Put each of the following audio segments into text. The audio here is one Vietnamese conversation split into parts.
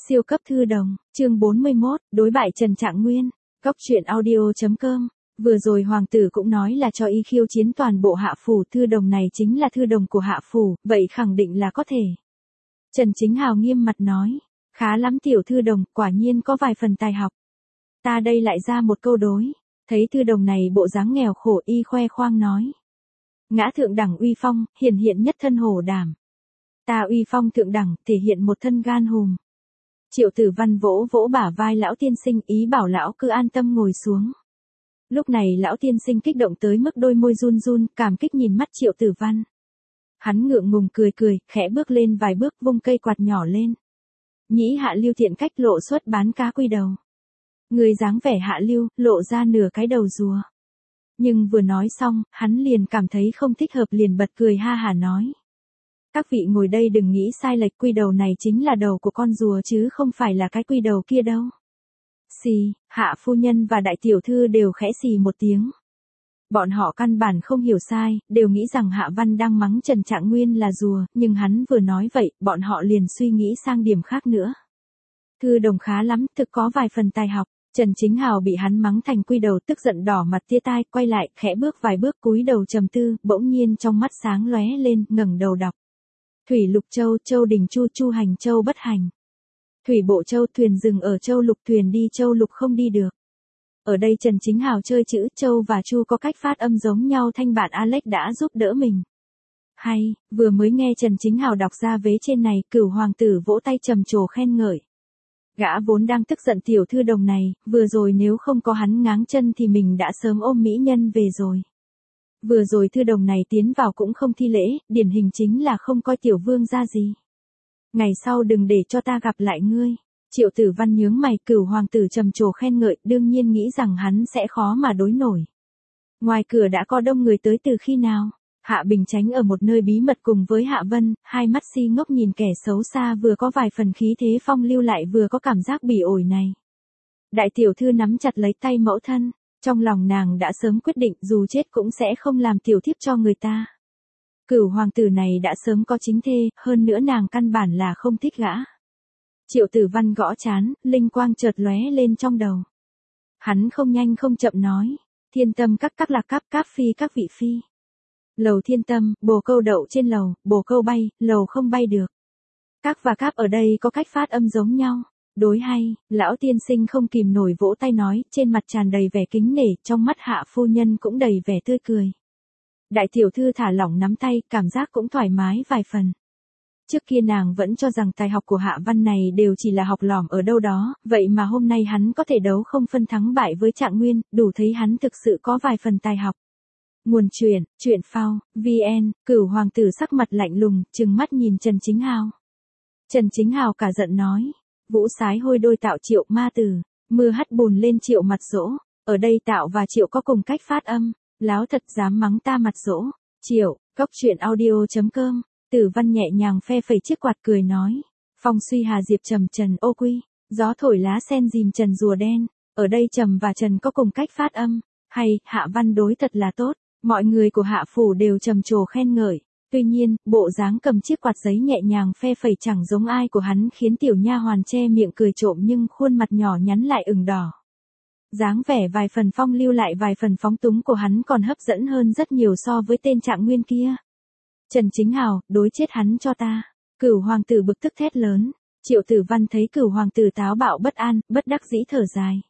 Siêu cấp thư đồng, chương 41, đối bại Trần Trạng Nguyên. Góc truyện audio.com. Vừa rồi hoàng tử cũng nói là cho y khiêu chiến toàn bộ Hạ phủ, thư đồng này chính là thư đồng của Hạ phủ, vậy khẳng định là có thể. Trần Chính Hào nghiêm mặt nói, khá lắm tiểu thư đồng, quả nhiên có vài phần tài học. Ta đây lại ra một câu đối, thấy thư đồng này bộ dáng nghèo khổ, y khoe khoang nói. Ngã thượng đẳng uy phong, hiển hiện nhất thân hổ đảm. Ta uy phong thượng đẳng, thể hiện một thân gan hùm. Triệu Tử Văn vỗ vỗ bả vai lão tiên sinh, ý bảo lão cứ an tâm ngồi xuống. Lúc này lão tiên sinh kích động tới mức đôi môi run run, cảm kích nhìn mắt Triệu Tử Văn. Hắn ngượng ngùng cười cười, khẽ bước lên vài bước, vung cây quạt nhỏ lên. Nhĩ hạ lưu tiện cách lộ xuất bán cá quy đầu. Người dáng vẻ hạ lưu, lộ ra nửa cái đầu rùa. Nhưng vừa nói xong, hắn liền cảm thấy không thích hợp, liền bật cười ha hả nói. Các vị ngồi đây đừng nghĩ sai lệch, quy đầu này chính là đầu của con rùa chứ không phải là cái quy đầu kia đâu. Xì, Hạ phu nhân và đại tiểu thư đều khẽ xì một tiếng. Bọn họ căn bản không hiểu sai, đều nghĩ rằng Hạ Văn đang mắng Trần Trạng Nguyên là rùa, nhưng hắn vừa nói vậy, bọn họ liền suy nghĩ sang điểm khác nữa. Thư đồng khá lắm, thực có vài phần tài học. Trần Chính Hào bị hắn mắng thành quy đầu, tức giận đỏ mặt tia tai, quay lại, khẽ bước vài bước cúi đầu trầm tư, bỗng nhiên trong mắt sáng lóe lên, ngẩng đầu đọc. Thủy lục châu, châu đình chu, chu hành châu bất hành. Thủy bộ châu, thuyền dừng ở châu lục, thuyền đi châu lục không đi được. Ở đây Trần Chính Hào chơi chữ châu và chu có cách phát âm giống nhau, thanh bạn Alex đã giúp đỡ mình. Hay, vừa mới nghe Trần Chính Hào đọc ra vế trên này, Cửu hoàng tử vỗ tay trầm trồ khen ngợi. Gã vốn đang tức giận tiểu thư đồng này, vừa rồi nếu không có hắn ngáng chân thì mình đã sớm ôm mỹ nhân về rồi. Vừa rồi thư đồng này tiến vào cũng không thi lễ, điển hình chính là không coi tiểu vương ra gì. Ngày sau đừng để cho ta gặp lại ngươi. Triệu Tử Văn nhướng mày, Cửu hoàng tử trầm trồ khen ngợi, đương nhiên nghĩ rằng hắn sẽ khó mà đối nổi. Ngoài cửa đã có đông người tới từ khi nào? Hạ Bình tránh ở một nơi bí mật cùng với Hạ Vân, hai mắt si ngốc nhìn kẻ xấu xa, vừa có vài phần khí thế phong lưu lại vừa có cảm giác bỉ ổi này. Đại tiểu thư nắm chặt lấy tay mẫu thân, trong lòng nàng đã sớm quyết định dù chết cũng sẽ không làm tiểu thiếp cho người ta. Cửu hoàng tử này đã sớm có chính thê, hơn nữa nàng căn bản là không thích gã. Triệu Tử Văn gõ trán, linh quang chợt lóe lên trong đầu. Hắn không nhanh không chậm nói, thiên tâm các lạc cáp phi các vị phi. Lầu thiên tâm, bồ câu đậu trên lầu, bồ câu bay, lầu không bay được. Các và cáp ở đây có cách phát âm giống nhau. Đối hay, lão tiên sinh không kìm nổi vỗ tay nói, trên mặt tràn đầy vẻ kính nể, trong mắt Hạ phu nhân cũng đầy vẻ tươi cười. Đại tiểu thư thả lỏng nắm tay, cảm giác cũng thoải mái vài phần. Trước kia nàng vẫn cho rằng tài học của Hạ Văn này đều chỉ là học lỏm ở đâu đó, vậy mà hôm nay hắn có thể đấu không phân thắng bại với Trạng Nguyên, đủ thấy hắn thực sự có vài phần tài học. Nguồn truyện phao, VN, Cửu hoàng tử sắc mặt lạnh lùng, trừng mắt nhìn Trần Chính Hào. Trần Chính Hào cả giận nói, vũ sái hôi đôi tạo Triệu ma tử, mưa hắt bùn lên Triệu mặt dỗ, ở đây tạo và Triệu có cùng cách phát âm, láo thật dám mắng ta mặt dỗ. Triệu, góc truyện audio.com. Tử Văn nhẹ nhàng phe phẩy chiếc quạt cười nói, phong suy hà diệp trầm trần ô quy, gió thổi lá sen dìm trần rùa đen, ở đây trầm và trần có cùng cách phát âm, hay, Hạ Văn đối thật là tốt, mọi người của Hạ phủ đều trầm trồ khen ngợi, tuy nhiên, bộ dáng cầm chiếc quạt giấy nhẹ nhàng phe phẩy chẳng giống ai của hắn khiến tiểu nha hoàn che miệng cười trộm nhưng khuôn mặt nhỏ nhắn lại ửng đỏ. Dáng vẻ vài phần phong lưu lại vài phần phóng túng của hắn còn hấp dẫn hơn rất nhiều so với tên Trạng Nguyên kia. Trần Chính Hào, đối chết hắn cho ta. Cửu hoàng tử bực tức thét lớn. Triệu Tử Văn thấy Cửu hoàng tử táo bạo bất an, bất đắc dĩ thở dài.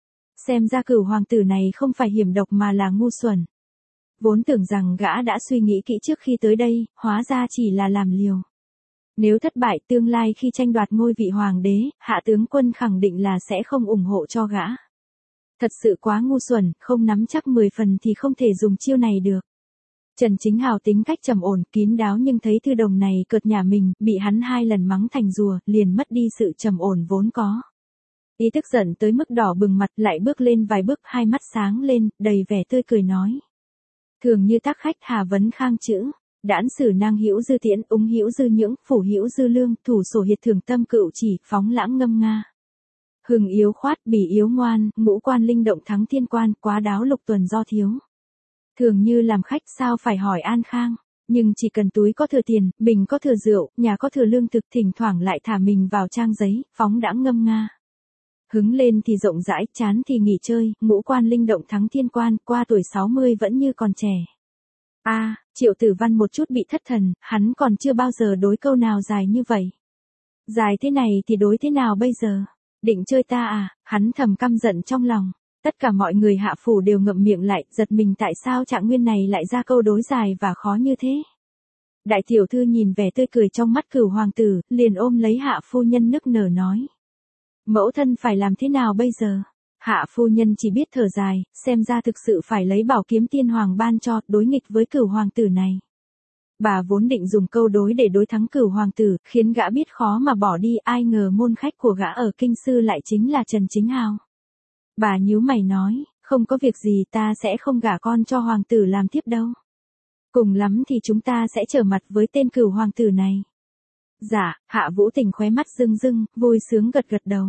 Xem ra Cửu hoàng tử này không phải hiểm độc mà là ngu xuẩn. Vốn tưởng rằng gã đã suy nghĩ kỹ trước khi tới đây, hóa ra chỉ là làm liều. Nếu thất bại tương lai khi tranh đoạt ngôi vị hoàng đế, Hạ tướng quân khẳng định là sẽ không ủng hộ cho gã. Thật sự quá ngu xuẩn, không nắm chắc 10 phần thì không thể dùng chiêu này được. Trần Chính Hào tính cách trầm ổn, kín đáo nhưng thấy thư đồng này cợt nhả mình, bị hắn 2 lần mắng thành rùa, liền mất đi sự trầm ổn vốn có. Y tức giận tới mức đỏ bừng mặt, lại bước lên vài bước, hai mắt sáng lên, đầy vẻ tươi cười nói. Thường như tác khách Hà vấn khang chữ, đãn sử nang hữu dư tiễn, úng hữu dư nhưỡng, phủ hữu dư lương, thủ sổ hiệt thường tâm cựu chỉ, phóng lãng ngâm nga. Hừng yếu khoát, bỉ yếu ngoan, ngũ quan linh động thắng thiên quan, quá đáo lục tuần do thiếu. Thường như làm khách sao phải hỏi an khang, nhưng chỉ cần túi có thừa tiền, bình có thừa rượu, nhà có thừa lương thực, thỉnh thoảng lại thả mình vào trang giấy, phóng đãng ngâm nga. Hứng lên thì rộng rãi, chán thì nghỉ chơi, ngũ quan linh động thắng thiên quan, qua tuổi 60 vẫn như còn trẻ. Triệu Tử Văn một chút bị thất thần, hắn còn chưa bao giờ đối câu nào dài như vậy. Dài thế này thì đối thế nào bây giờ? Định chơi ta à? Hắn thầm căm giận trong lòng. Tất cả mọi người hạ phủ đều ngậm miệng lại, giật mình tại sao Trạng Nguyên này lại ra câu đối dài và khó như thế. Đại tiểu thư nhìn vẻ tươi cười trong mắt Cửu hoàng tử, liền ôm lấy hạ phu nhân nức nở nói. Mẫu thân phải làm thế nào bây giờ? Hạ phu nhân chỉ biết thở dài, xem ra thực sự phải lấy bảo kiếm tiên hoàng ban cho, đối nghịch với Cửu hoàng tử này. Bà vốn định dùng câu đối để đối thắng Cửu hoàng tử, khiến gã biết khó mà bỏ đi, ai ngờ môn khách của gã ở kinh sư lại chính là Trần Chính Hào. Bà nhíu mày nói, không có việc gì, ta sẽ không gả con cho hoàng tử làm thiếp đâu. Cùng lắm thì chúng ta sẽ trở mặt với tên Cửu hoàng tử này. Dạ, Hạ Vũ Tình khóe mắt rưng rưng, vui sướng gật gật đầu.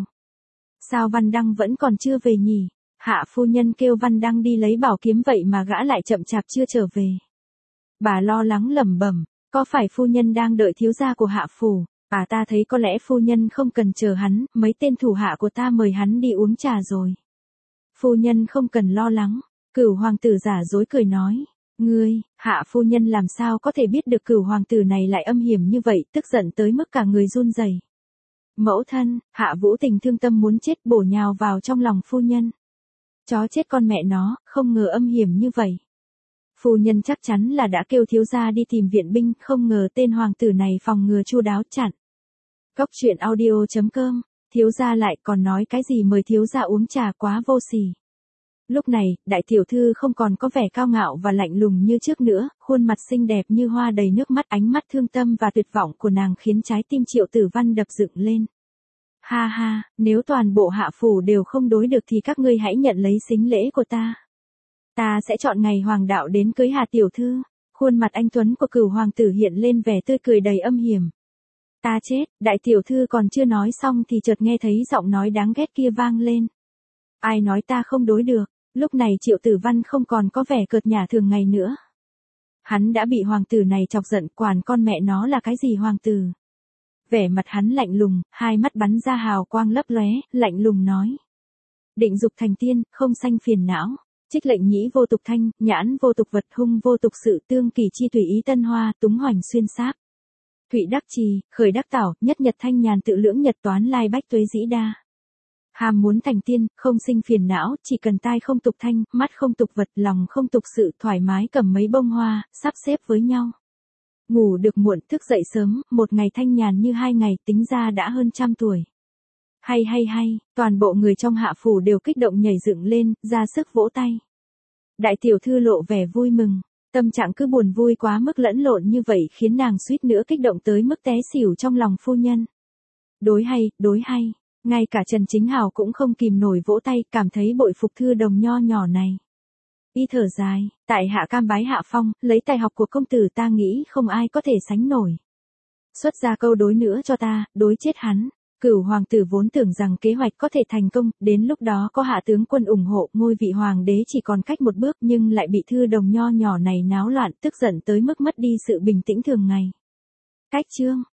Sao Văn Đăng vẫn còn chưa về nhỉ? Hạ phu nhân kêu Văn Đăng đi lấy bảo kiếm vậy mà gã lại chậm chạp chưa trở về. Bà lo lắng lẩm bẩm, có phải phu nhân đang đợi thiếu gia của Hạ phủ? Ta thấy có lẽ phu nhân không cần chờ hắn, mấy tên thủ hạ của ta mời hắn đi uống trà rồi. Phu nhân không cần lo lắng, Cửu hoàng tử giả dối cười nói. Ngươi, Hạ phu nhân làm sao có thể biết được Cửu hoàng tử này lại âm hiểm như vậy, tức giận tới mức cả người run rẩy. Mẫu thân, Hạ Vũ Tình thương tâm muốn chết, bổ nhào vào trong lòng phu nhân. Chó chết con mẹ nó, không ngờ âm hiểm như vậy. Phu nhân chắc chắn là đã kêu thiếu gia đi tìm viện binh, không ngờ tên hoàng tử này phòng ngừa chu đáo chặn. Cốc truyện audio.com, thiếu gia lại còn nói cái gì mời thiếu gia uống trà, quá vô sỉ. Lúc này, đại tiểu thư không còn có vẻ cao ngạo và lạnh lùng như trước nữa, khuôn mặt xinh đẹp như hoa đầy nước mắt, ánh mắt thương tâm và tuyệt vọng của nàng khiến trái tim Triệu Tử Văn đập dựng lên. Ha ha, nếu toàn bộ hạ phủ đều không đối được thì các ngươi hãy nhận lấy sính lễ của ta. Ta sẽ chọn ngày hoàng đạo đến cưới Hà tiểu thư. Khuôn mặt anh tuấn của Cửu hoàng tử hiện lên vẻ tươi cười đầy âm hiểm. Ta chết, đại tiểu thư còn chưa nói xong thì chợt nghe thấy giọng nói đáng ghét kia vang lên. Ai nói ta không đối được? Lúc này Triệu Tử Văn không còn có vẻ cợt nhả thường ngày nữa. Hắn đã bị hoàng tử này chọc giận, quản con mẹ nó là cái gì hoàng tử. Vẻ mặt hắn lạnh lùng, hai mắt bắn ra hào quang lấp lóe, lạnh lùng nói. Định dục thành tiên, không sanh phiền não. Trích lệnh nhĩ vô tục thanh, nhãn vô tục vật, hung vô tục sự, tương kỳ chi tùy ý tân hoa, túng hoành xuyên sáp. Thụy đắc trì, khởi đắc tảo, nhất nhật thanh nhàn tự lưỡng nhật toán lai bách tuế dĩ đa. Hàm muốn thành tiên, không sinh phiền não, chỉ cần tai không tục thanh, mắt không tục vật, lòng không tục sự, thoải mái cầm mấy bông hoa, sắp xếp với nhau. Ngủ được muộn, thức dậy sớm, một ngày thanh nhàn như 2 ngày, tính ra đã hơn 100 tuổi. Hay, toàn bộ người trong hạ phủ đều kích động nhảy dựng lên, ra sức vỗ tay. Đại tiểu thư lộ vẻ vui mừng, tâm trạng cứ buồn vui quá mức lẫn lộn như vậy khiến nàng suýt nữa kích động tới mức té xỉu trong lòng phu nhân. Đối hay, ngay cả Trần Chính Hào cũng không kìm nổi vỗ tay, cảm thấy bội phục thư đồng nho nhỏ này. Y thở dài, tại hạ cam bái hạ phong, lấy tài học của công tử ta nghĩ không ai có thể sánh nổi. Xuất ra câu đối nữa cho ta, đối chết hắn. Cửu hoàng tử vốn tưởng rằng kế hoạch có thể thành công, đến lúc đó có hạ tướng quân ủng hộ, ngôi vị hoàng đế chỉ còn cách một bước nhưng lại bị thư đồng nho nhỏ này náo loạn, tức giận tới mức mất đi sự bình tĩnh thường ngày. Cách chương